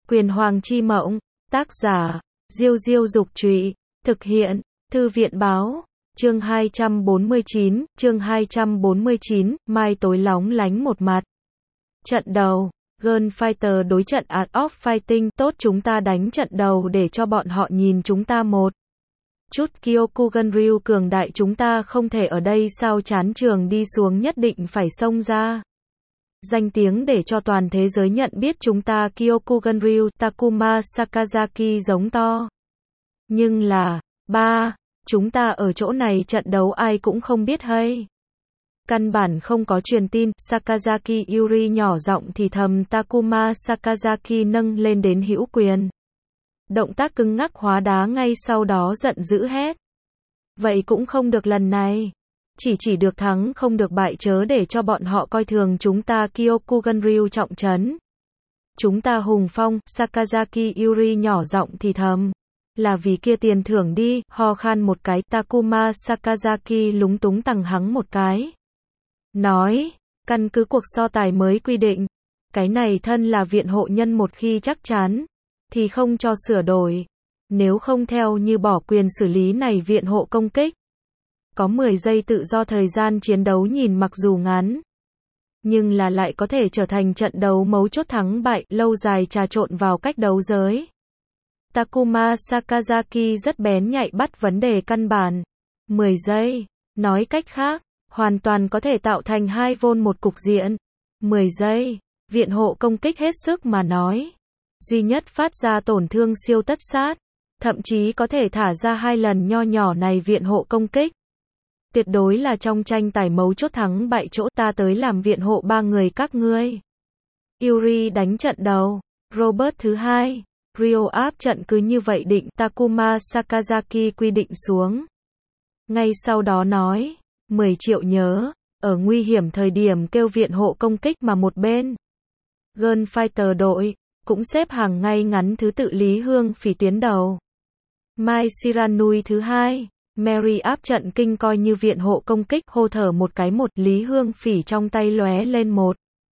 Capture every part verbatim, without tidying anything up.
Quyền Hoàng Chi Mộng, tác giả, Diêu Diêu Dục Trụy, thực hiện, Thư viện Báo, chương hai trăm bốn mươi chín, chương hai trăm bốn mươi chín, mai tối lóng lánh một mặt. Trận đầu, Gunfighter đối trận Art of Fighting, tốt chúng ta đánh trận đầu để cho bọn họ nhìn chúng ta một chút Kyokugan-ryu cường đại chúng ta không thể ở đây sao chán trường đi xuống nhất định phải xông ra. Danh tiếng để cho toàn thế giới nhận biết chúng ta Kyokugan-ryu, Takuma Sakazaki giống to. Nhưng là, ba, chúng ta ở chỗ này trận đấu ai cũng không biết hay. Căn bản không có truyền tin, Sakazaki Yuri nhỏ giọng thì thầm Takuma Sakazaki nâng lên đến hữu quyền. Động tác cứng ngắc hóa đá ngay sau đó giận dữ hét. Vậy cũng không được lần này. Chỉ chỉ được thắng không được bại chớ để cho bọn họ coi thường chúng ta Kyokugan-ryu trọng trấn. Chúng ta hùng phong, Sakazaki Yuri nhỏ giọng thì thầm. Là vì kia tiền thưởng đi, ho khan một cái, Takuma Sakazaki lúng túng tằng hắng một cái. Nói, căn cứ cuộc so tài mới quy định, cái này thân là viện hộ nhân một khi chắc chắn, thì không cho sửa đổi. Nếu không theo như bỏ quyền xử lý này viện hộ công kích. Có mười giây tự do thời gian chiến đấu nhìn mặc dù ngắn, nhưng là lại có thể trở thành trận đấu mấu chốt thắng bại, lâu dài trà trộn vào cách đấu giới. Takuma Sakazaki rất bén nhạy bắt vấn đề căn bản. mười giây, nói cách khác, hoàn toàn có thể tạo thành hai vôn một cục diện. mười giây, viện hộ công kích hết sức mà nói. Duy nhất phát ra tổn thương siêu tất sát. Thậm chí có thể thả ra hai lần nho nhỏ này viện hộ công kích. Tuyệt đối là trong tranh tài mấu chốt thắng bại chỗ ta tới làm viện hộ ba người các ngươi. Yuri đánh trận đầu. Robert thứ hai. Ryo áp trận cứ như vậy định Takuma Sakazaki quy định xuống. Ngay sau đó nói. mười triệu nhớ. Ở nguy hiểm thời điểm kêu viện hộ công kích mà một bên. Gunfighter đội. Cũng xếp hàng ngay ngắn thứ tự Lý Hương Phỉ tuyến đầu. Mai Shiranui thứ hai. Mary áp trận kinh coi như viện hộ công kích hô thở một cái một Lý Hương Phỉ trong tay lóe lên một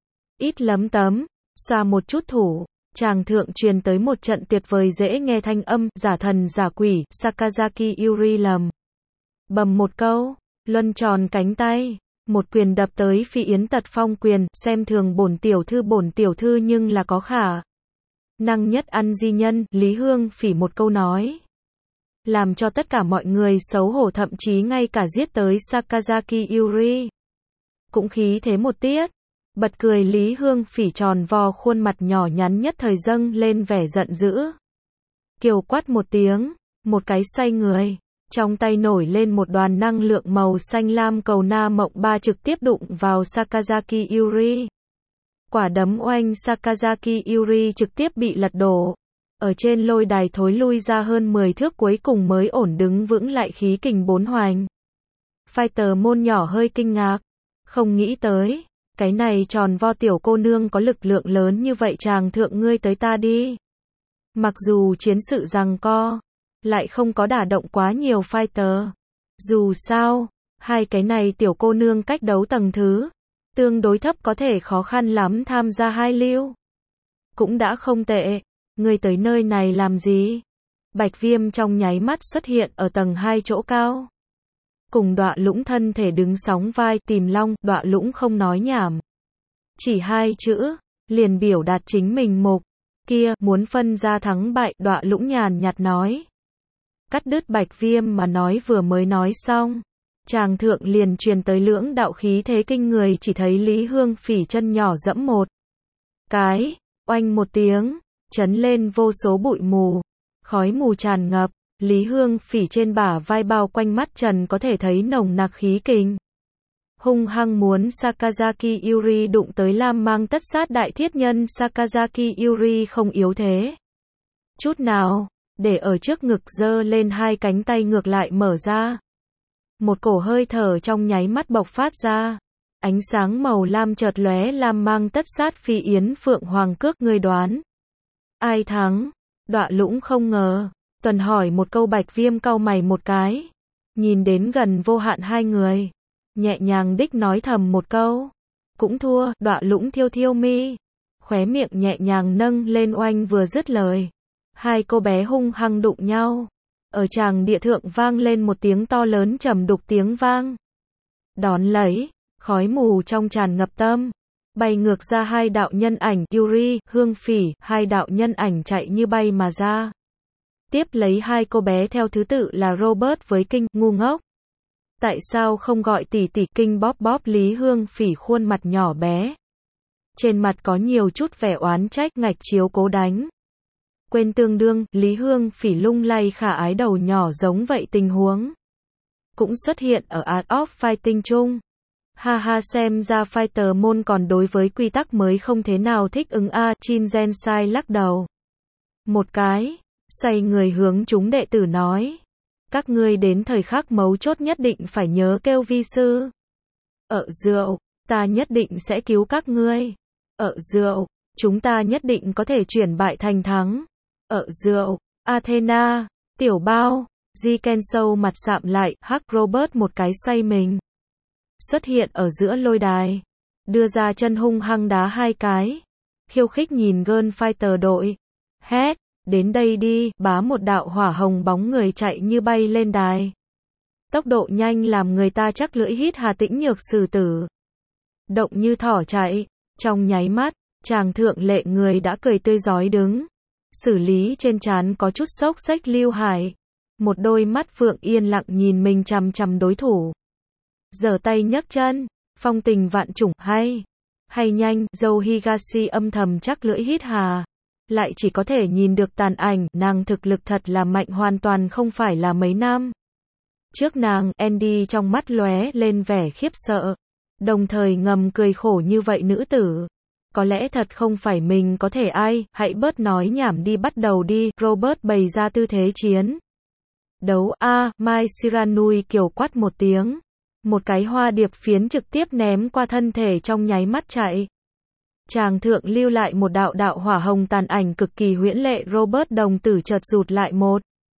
ít lấm tấm, xoa một chút thủ, tràng thượng truyền tới một trận tuyệt vời dễ nghe thanh âm, giả thần giả quỷ, Sakazaki Yuri lầm. Bầm một câu, luân tròn cánh tay, một quyền đập tới Phi Yến tật phong quyền, xem thường bổn tiểu thư bổn tiểu thư nhưng là có khả năng nhất ăn di nhân, Lý Hương Phỉ một câu nói. Làm cho tất cả mọi người xấu hổ thậm chí ngay cả giết tới Sakazaki Yuri. Cũng khí thế một tiết. Bật cười Lý Hương Phỉ tròn vo khuôn mặt nhỏ nhắn nhất thời dâng lên vẻ giận dữ. Kiều quát một tiếng, một cái xoay người. Trong tay nổi lên một đoàn năng lượng màu xanh lam cầu na mộng ba trực tiếp đụng vào Sakazaki Yuri. Quả đấm oanh Sakazaki Yuri trực tiếp bị lật đổ. Ở trên lôi đài thối lui ra hơn mười thước cuối cùng mới ổn đứng vững lại khí kình bốn hoành. Fighter môn nhỏ hơi kinh ngạc. Không nghĩ tới. Cái này tròn vo tiểu cô nương có lực lượng lớn như vậy chàng thượng ngươi tới ta đi. Mặc dù chiến sự giằng co. Lại không có đả động quá nhiều fighter. Dù sao. Hai cái này tiểu cô nương cách đấu tầng thứ. Tương đối thấp có thể khó khăn lắm tham gia hai lưu. Cũng đã không tệ. Ngươi tới nơi này làm gì? Bạch Viêm trong nháy mắt xuất hiện ở tầng hai chỗ cao. Cùng Đọa Lũng thân thể đứng sóng vai tìm long, Đọa Lũng không nói nhảm. Chỉ hai chữ, liền biểu đạt chính mình mục. Kia, muốn phân ra thắng bại, Đọa Lũng nhàn nhạt nói. Cắt đứt Bạch Viêm mà nói vừa mới nói xong. Tràng thượng liền truyền tới lưỡng đạo khí thế kinh người chỉ thấy Lý Hương Phỉ chân nhỏ dẫm một cái, oanh một tiếng. Chấn lên vô số bụi mù, khói mù tràn ngập, Lý Hương Phỉ trên bả vai bao quanh mắt trần có thể thấy nồng nặc khí kình. Hung hăng muốn Sakazaki Yuri đụng tới lam mang tất sát đại thiết nhân Sakazaki Yuri không yếu thế. Chút nào, để ở trước ngực giơ lên hai cánh tay ngược lại mở ra. Một cổ hơi thở trong nháy mắt bộc phát ra. Ánh sáng màu lam chợt lóe lam mang tất sát Phi Yến Phượng Hoàng cước người đoán. Ai thắng? Đọa Lũng không ngờ. Tuần hỏi một câu Bạch Viêm cau mày một cái. Nhìn đến gần vô hạn hai người. Nhẹ nhàng đích nói thầm một câu. Cũng thua, Đọa Lũng thiêu thiêu mi. khóe miệng nhẹ nhàng nâng lên oanh vừa dứt lời. Hai cô bé hung hăng đụng nhau. Ở tràng địa thượng vang lên một tiếng to lớn trầm đục tiếng vang. Đón lấy, khói mù trong tràn ngập tâm. Bay ngược ra hai đạo nhân ảnh Yuri, Hương Phỉ, hai đạo nhân ảnh chạy như bay mà ra. Tiếp lấy hai cô bé theo thứ tự là Robert với Kinh, ngu ngốc. Tại sao không gọi tỷ tỷ? Kinh bóp bóp Lý Hương Phỉ khuôn mặt nhỏ bé. Trên mặt có nhiều chút vẻ oán trách, ngạch chiếu cố đánh. Quên tương đương, Lý Hương Phỉ lung lay khả ái đầu nhỏ giống vậy tình huống. Cũng xuất hiện ở Art of Fighting chung. Ha ha, xem ra fighter môn còn đối với quy tắc mới không thế nào thích ứng a. À, Chin Gen Sai lắc đầu. Một cái, xoay người hướng chúng đệ tử nói. Các ngươi đến thời khắc mấu chốt nhất định phải nhớ kêu vi sư. Ở rượu, ta nhất định sẽ cứu các ngươi. Ở rượu, chúng ta nhất định có thể chuyển bại thành thắng. Ở rượu, Athena, tiểu bao, Ji Kensou mặt sạm lại, hắc Robert một cái xoay mình. Xuất hiện ở giữa lôi đài. Đưa ra chân hung hăng đá hai cái. Khiêu khích nhìn Girl Fighter đội. Hét, đến đây đi, bá một đạo hỏa hồng bóng người chạy như bay lên đài. Tốc độ nhanh làm người ta chắc lưỡi hít Hà Tĩnh Nhược xử tử. Động như thỏ chạy, trong nháy mắt, chàng thượng lệ người đã cười tươi rói đứng. Xử lý trên trán có chút sốc xếch Lưu Hải. Một đôi mắt phượng yên lặng nhìn mình chằm chằm đối thủ. Giở tay nhấc chân, phong tình vạn trùng, hay, hay nhanh, Dâu Higashi âm thầm chắc lưỡi hít hà. Lại chỉ có thể nhìn được tàn ảnh, nàng thực lực thật là mạnh, hoàn toàn không phải là mấy năm trước nàng. Andy trong mắt lóe lên vẻ khiếp sợ, đồng thời ngầm cười khổ, như vậy nữ tử. Có lẽ thật không phải mình có thể. Ai, hãy bớt nói nhảm đi, bắt đầu đi. Robert bày ra tư thế chiến đấu. A, à, Mai Shiranui kiều quát một tiếng. Một cái hoa điệp phiến trực tiếp ném qua thân thể, trong nháy mắt chạy. Chàng thượng lưu lại một đạo đạo hỏa hồng tàn ảnh cực kỳ huyễn lệ. Robert đồng tử chợt rụt lại một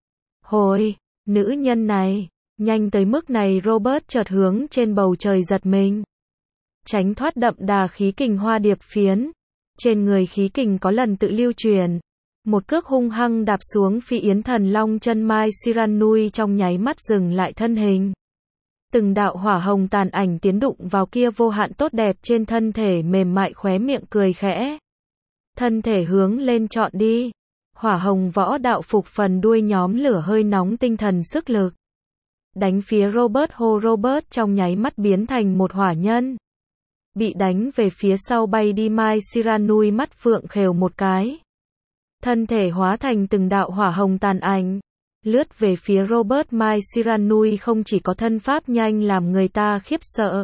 hồi. Nữ nhân này, nhanh tới mức này. Robert chợt hướng trên bầu trời giật mình. Tránh thoát đậm đà khí kình hoa điệp phiến. Trên người khí kình có lần tự lưu truyền. Một cước hung hăng đạp xuống Phi Yến Thần Long chân. Mai Shiranui trong nháy mắt dừng lại thân hình. Từng đạo hỏa hồng tàn ảnh tiến đụng vào kia vô hạn tốt đẹp trên thân thể mềm mại, khóe miệng cười khẽ. Thân thể hướng lên trọn đi. Hỏa hồng võ đạo phục phần đuôi nhóm lửa hơi nóng tinh thần sức lực. Đánh phía Robert. Hô Robert trong nháy mắt biến thành một hỏa nhân. Bị đánh về phía sau bay đi. Mai Shiranui mắt phượng khều một cái. Thân thể hóa thành từng đạo hỏa hồng tàn ảnh. Lướt về phía Robert. Mai Shiranui không chỉ có thân pháp nhanh làm người ta khiếp sợ.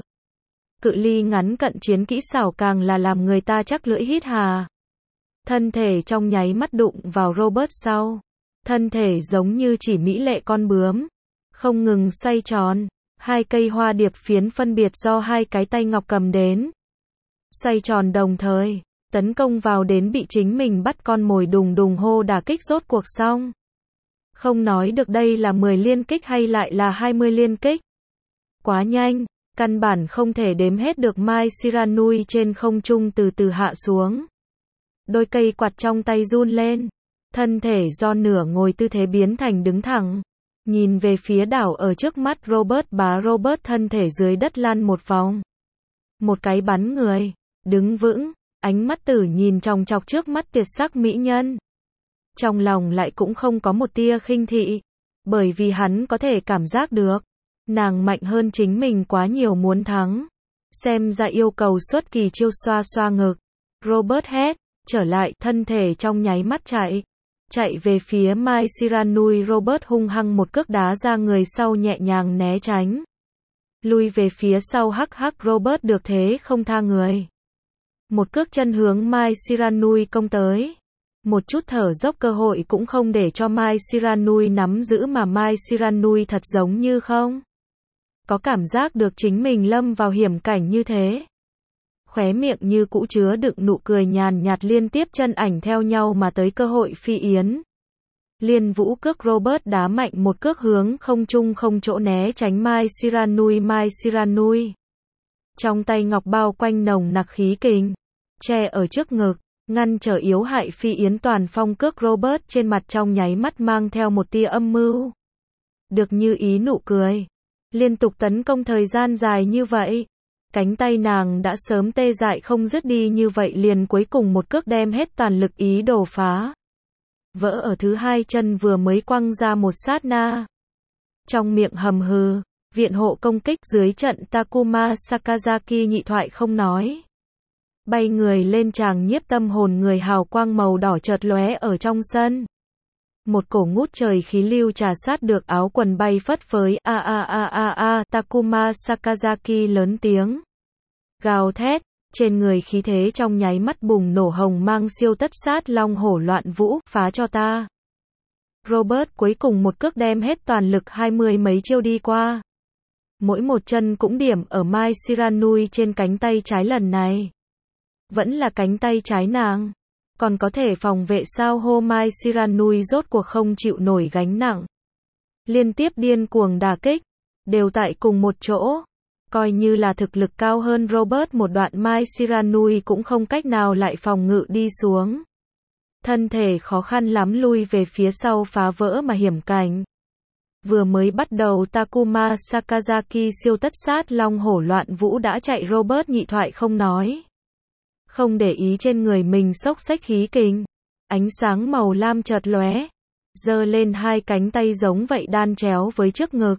Cự ly ngắn cận chiến kỹ xảo càng là làm người ta chắc lưỡi hít hà. Thân thể trong nháy mắt đụng vào Robert sau. Thân thể giống như chỉ mỹ lệ con bướm. Không ngừng xoay tròn. Hai cây hoa điệp phiến phân biệt do hai cái tay ngọc cầm đến. Xoay tròn đồng thời. Tấn công vào đến bị chính mình bắt con mồi. Đùng đùng hô đả kích rốt cuộc xong. Không nói được đây là mười liên kích hay lại là hai mươi liên kích. Quá nhanh, căn bản không thể đếm hết được. Mai Shiranui trên không trung từ từ hạ xuống. Đôi cây quạt trong tay run lên. Thân thể do nửa ngồi tư thế biến thành đứng thẳng. Nhìn về phía đảo ở trước mắt Robert. Bá Robert thân thể dưới đất lăn một vòng. Một cái bắn người, đứng vững, ánh mắt tử nhìn chòng chọc trước mắt tuyệt sắc mỹ nhân. Trong lòng lại cũng không có một tia khinh thị, bởi vì hắn có thể cảm giác được, nàng mạnh hơn chính mình quá nhiều, muốn thắng. Xem ra yêu cầu xuất kỳ chiêu. Xoa xoa ngực. Robert hét, trở lại, thân thể trong nháy mắt chạy. Chạy về phía Mai Shiranui. Robert hung hăng một cước đá ra người sau, nhẹ nhàng né tránh. Lui về phía sau. Hắc hắc, Robert được thế không tha người. Một cước chân hướng Mai Shiranui công tới. Một chút thở dốc cơ hội cũng không để cho Mai Shiranui nắm giữ, mà Mai Shiranui thật giống như không có cảm giác được chính mình lâm vào hiểm cảnh như thế. Khóe miệng như cũ chứa đựng nụ cười nhàn nhạt, liên tiếp chân ảnh theo nhau mà tới. Cơ hội Phi Yến Liên Vũ cước. Robert đá mạnh một cước hướng không trung, không chỗ né tránh Mai Shiranui. Mai Shiranui trong tay ngọc bao quanh nồng nặc khí kình, che ở trước ngực. ngăn trở yếu hại phi yến toàn phong cước Robert trên mặt trong nháy mắt mang theo một tia âm mưu. Được như ý nụ cười. Liên tục tấn công thời gian dài như vậy. Cánh tay nàng đã sớm tê dại không dứt đi như vậy liền cuối cùng một cước đem hết toàn lực ý đồ phá. Vỡ ở thứ hai chân vừa mới quăng ra một sát na. Trong miệng hầm hừ, viện hộ công kích dưới trận Takuma Sakazaki nhị thoại không nói. Bay người lên tràng nhiếp tâm hồn người hào quang màu đỏ chợt lóe ở trong sân. Một cổ ngút trời khí lưu trà sát được áo quần bay phất phới, a a a a a, Takuma Sakazaki lớn tiếng. Gào thét, trên người khí thế trong nháy mắt bùng nổ hồng mang siêu tất sát long hổ loạn vũ, phá cho ta. Robert cuối cùng một cước đem hết toàn lực hai mươi mấy chiêu đi qua. Mỗi một chân cũng điểm ở Mai Shiranui trên cánh tay trái lần này. Vẫn là cánh tay trái nàng. Còn có thể phòng vệ sao hô Mai Shiranui rốt cuộc không chịu nổi gánh nặng. Liên tiếp điên cuồng đả kích. Đều tại cùng một chỗ. Coi như là thực lực cao hơn Robert một đoạn Mai Shiranui cũng không cách nào lại phòng ngự đi xuống. Thân thể khó khăn lắm lui về phía sau phá vỡ mà hiểm cảnh. Vừa mới bắt đầu Takuma Sakazaki siêu tất sát long hổ loạn vũ đã chạy Robert nhị thoại không nói. Không để ý trên người mình xốc xách khí kình. Ánh sáng màu lam chợt lóe. Giơ lên hai cánh tay giống vậy đan chéo với trước ngực.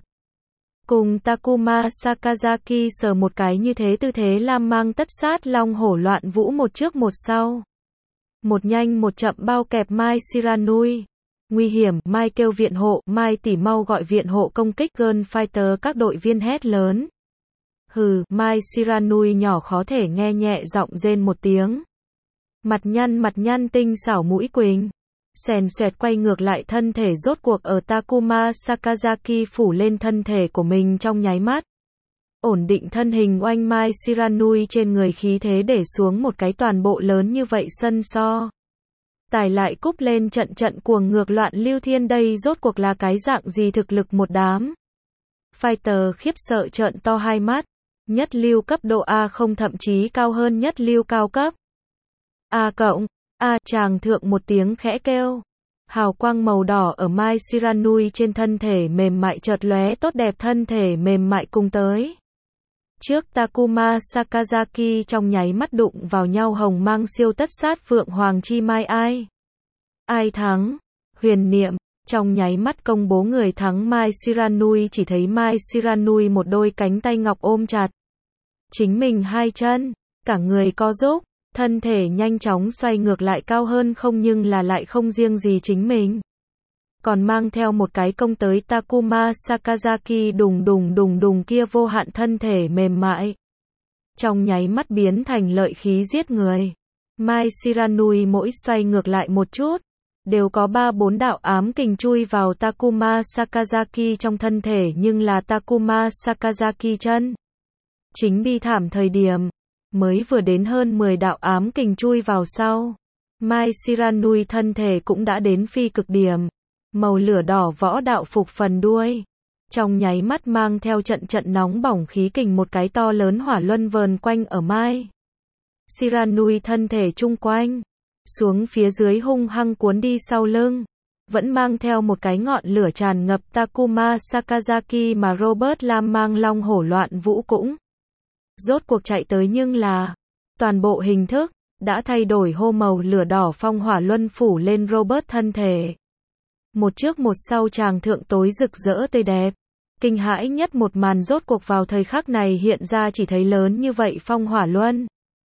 Cùng Takuma Sakazaki sờ một cái như thế tư thế lam mang tất sát long hổ loạn vũ một trước một sau. Một nhanh một chậm bao kẹp Mai Shiranui. Nguy hiểm, Mai kêu viện hộ, Mai tỉ mau gọi viện hộ công kích Gun Fighter các đội viên hét lớn. Hừ, Mai Shiranui nhỏ khó thể nghe nhẹ giọng rên một tiếng. Mặt nhăn mặt nhăn tinh xảo mũi quỳnh. Xèn xoẹt quay ngược lại thân thể rốt cuộc ở Takuma Sakazaki phủ lên thân thể của mình trong nháy mắt. Ổn định thân hình oanh Mai Shiranui trên người khí thế để xuống một cái toàn bộ lớn như vậy sân so. Tài lại cúp lên trận trận cuồng ngược loạn lưu thiên đây rốt cuộc là cái dạng gì thực lực một đám. Fighter khiếp sợ trợn to hai mắt. Nhất lưu cấp độ A không thậm chí cao hơn nhất lưu cao cấp. A cộng, A chàng thượng một tiếng khẽ kêu. Hào quang màu đỏ ở Mai Shiranui trên thân thể mềm mại chợt lóe tốt đẹp thân thể mềm mại cùng tới. Trước Takuma Sakazaki trong nháy mắt đụng vào nhau hồng mang siêu tất sát phượng hoàng chi mai ai. Ai thắng? Huyền niệm. Trong nháy mắt công bố người thắng Mai Shiranui chỉ thấy Mai Shiranui một đôi cánh tay ngọc ôm chặt. Chính mình hai chân. Cả người co rúm. Thân thể nhanh chóng xoay ngược lại cao hơn không nhưng là lại không riêng gì chính mình. Còn mang theo một cái công tới Takuma Sakazaki đùng đùng đùng đùng kia vô hạn thân thể mềm mại. Trong nháy mắt biến thành lợi khí giết người. Mai Shiranui mỗi xoay ngược lại một chút. Đều có ba bốn đạo ám kình chui vào Takuma Sakazaki trong thân thể nhưng là Takuma Sakazaki chân. Chính bi thảm thời điểm. Mới vừa đến hơn mười đạo ám kình chui vào sau. Mai Shiranui thân thể cũng đã đến phi cực điểm. Màu lửa đỏ võ đạo phục phần đuôi. Trong nháy mắt mang theo trận trận nóng bỏng khí kình một cái to lớn hỏa luân vờn quanh ở Mai Shiranui thân thể chung quanh. Xuống phía dưới hung hăng cuốn đi sau lưng. Vẫn mang theo một cái ngọn lửa tràn ngập Takuma Sakazaki mà Robert Lam mang long hổ loạn vũ cũng. Rốt cuộc chạy tới nhưng là. Toàn bộ hình thức. Đã thay đổi hô màu lửa đỏ phong hỏa luân phủ lên Robert thân thể. Một trước một sau tràng thượng tối rực rỡ tươi đẹp. Kinh hãi nhất một màn rốt cuộc vào thời khắc này hiện ra chỉ thấy lớn như vậy phong hỏa luân.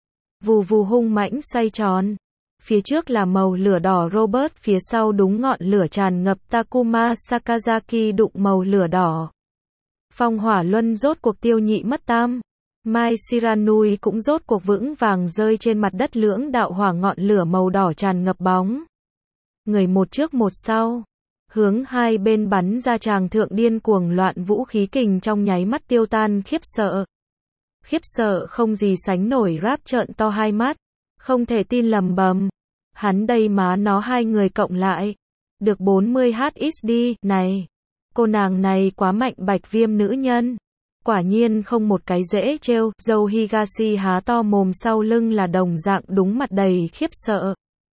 Vù vù hung mãnh xoay tròn. Phía trước là màu lửa đỏ Robert, phía sau đúng ngọn lửa tràn ngập Takuma Sakazaki đụng màu lửa đỏ. Phong hỏa luân rốt cuộc tiêu nhị mất tam. Mai Shiranui cũng rốt cuộc vững vàng rơi trên mặt đất lưỡng đạo hỏa ngọn lửa màu đỏ tràn ngập bóng. Người một trước một sau. Hướng hai bên bắn ra tràng thượng điên cuồng loạn vũ khí kình trong nháy mắt tiêu tan khiếp sợ. Khiếp sợ không gì sánh nổi ráp trợn to hai mắt. Không thể tin lầm bầm. Hắn đây má nó hai người cộng lại. Được bốn mươi H X D, này. Cô nàng này quá mạnh bạch viêm nữ nhân. Quả nhiên không một cái dễ trêu, dâu Higashi há to mồm sau lưng là đồng dạng đúng mặt đầy khiếp sợ.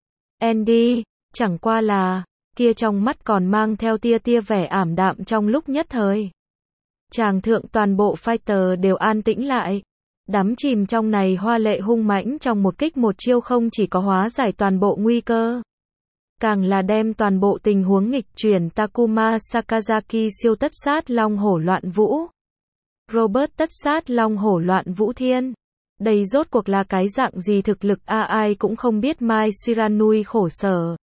Andy, chẳng qua là, kia trong mắt còn mang theo tia tia vẻ ảm đạm trong lúc nhất thời. Tràng thượng toàn bộ fighter đều an tĩnh lại. Đắm chìm trong này hoa lệ hung mãnh trong một kích một chiêu không chỉ có hóa giải toàn bộ nguy cơ. Càng là đem toàn bộ tình huống nghịch chuyển Takuma Sakazaki siêu tất sát long hổ loạn vũ. Robert tất sát long hổ loạn vũ thiên. Đây rốt cuộc là cái dạng gì thực lực a ai cũng không biết Mai Shiranui khổ sở.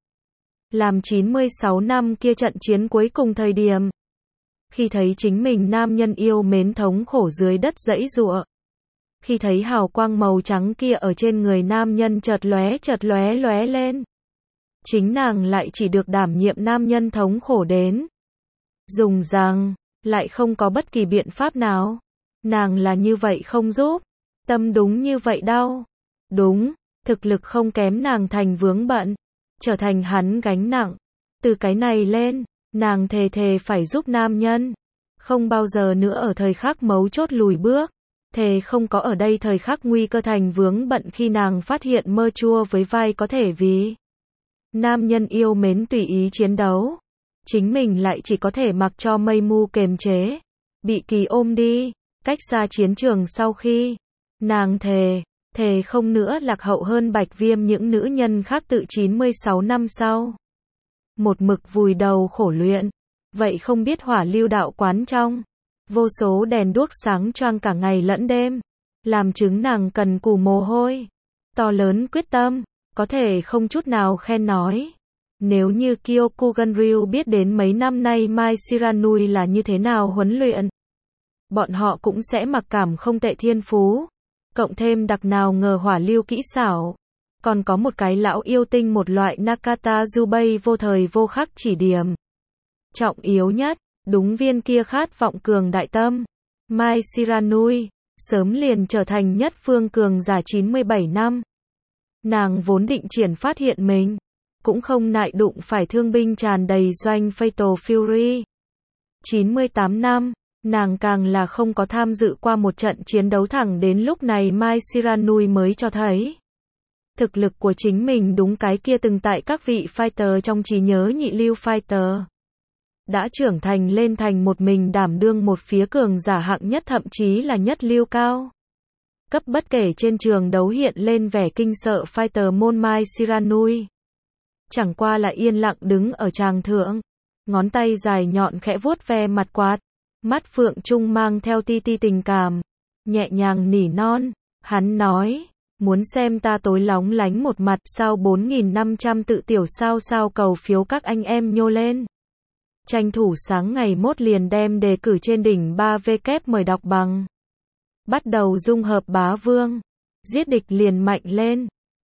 Làm chín mươi sáu năm kia trận chiến cuối cùng thời điểm. Khi thấy chính mình nam nhân yêu mến thống khổ dưới đất dãy giụa. Khi thấy hào quang màu trắng kia ở trên người nam nhân chợt lóe chợt lóe lóe lên. Chính nàng lại chỉ được đảm nhiệm nam nhân thống khổ đến. Dùng rằng, lại không có bất kỳ biện pháp nào. Nàng là như vậy không giúp. Tâm đúng như vậy đau. Đúng, thực lực không kém nàng thành vướng bận. Trở thành hắn gánh nặng. Từ cái này lên, nàng thề thề phải giúp nam nhân. Không bao giờ nữa ở thời khắc mấu chốt lùi bước. Thề không có ở đây thời khắc nguy cơ thành vướng bận khi nàng phát hiện mơ chua với vai có thể vì nam nhân yêu mến tùy ý chiến đấu. Chính mình lại chỉ có thể mặc cho mây mu kềm chế. Bị kỳ ôm đi, cách xa chiến trường sau khi nàng thề, thề không nữa lạc hậu hơn Bạch Viêm những nữ nhân khác tự chín mươi sáu năm sau. Một mực vùi đầu khổ luyện. Vậy không biết hỏa lưu đạo quán trong. Vô số đèn đuốc sáng choang cả ngày lẫn đêm. Làm chứng nàng cần cù mồ hôi. To lớn quyết tâm. Có thể không chút nào khen nói. Nếu như Kyokugan-ryu biết đến mấy năm nay Mai Shiranui là như thế nào huấn luyện. Bọn họ cũng sẽ mặc cảm không tệ thiên phú. Cộng thêm đặc nào ngờ hỏa lưu kỹ xảo. Còn có một cái lão yêu tinh một loại Nakata Jubei vô thời vô khắc chỉ điểm. Trọng yếu nhất, đúng viên kia khát vọng cường đại tâm. Mai Shiranui, sớm liền trở thành nhất phương cường giả chín mươi bảy năm. Nàng vốn định triển phát hiện mình. Cũng không nại đụng phải thương binh tràn đầy doanh Fatal Fury. chín mươi tám năm, nàng càng là không có tham dự qua một trận chiến đấu thẳng đến lúc này Mai Shiranui mới cho thấy. Thực lực của chính mình đúng cái kia từng tại các vị fighter trong trí nhớ nhị lưu fighter. Đã trưởng thành lên thành một mình đảm đương một phía cường giả hạng nhất thậm chí là nhất lưu cao. Cấp bất kể trên trường đấu hiện lên vẻ kinh sợ fighter môn Mai Shiranui. Chẳng qua là yên lặng đứng ở tràng thượng. Ngón tay dài nhọn khẽ vuốt ve mặt quạt. Mắt phượng trung mang theo ti ti tình cảm. Nhẹ nhàng nỉ non. Hắn nói. Muốn xem ta tối lóng lánh một mặt sao bốn nghìn năm trăm tự tiểu sao sao cầu phiếu các anh em nhô lên. Tranh thủ sáng ngày mốt liền đem đề cử trên đỉnh ba W mời đọc bằng. Bắt đầu dung hợp bá vương. Giết địch liền mạnh lên.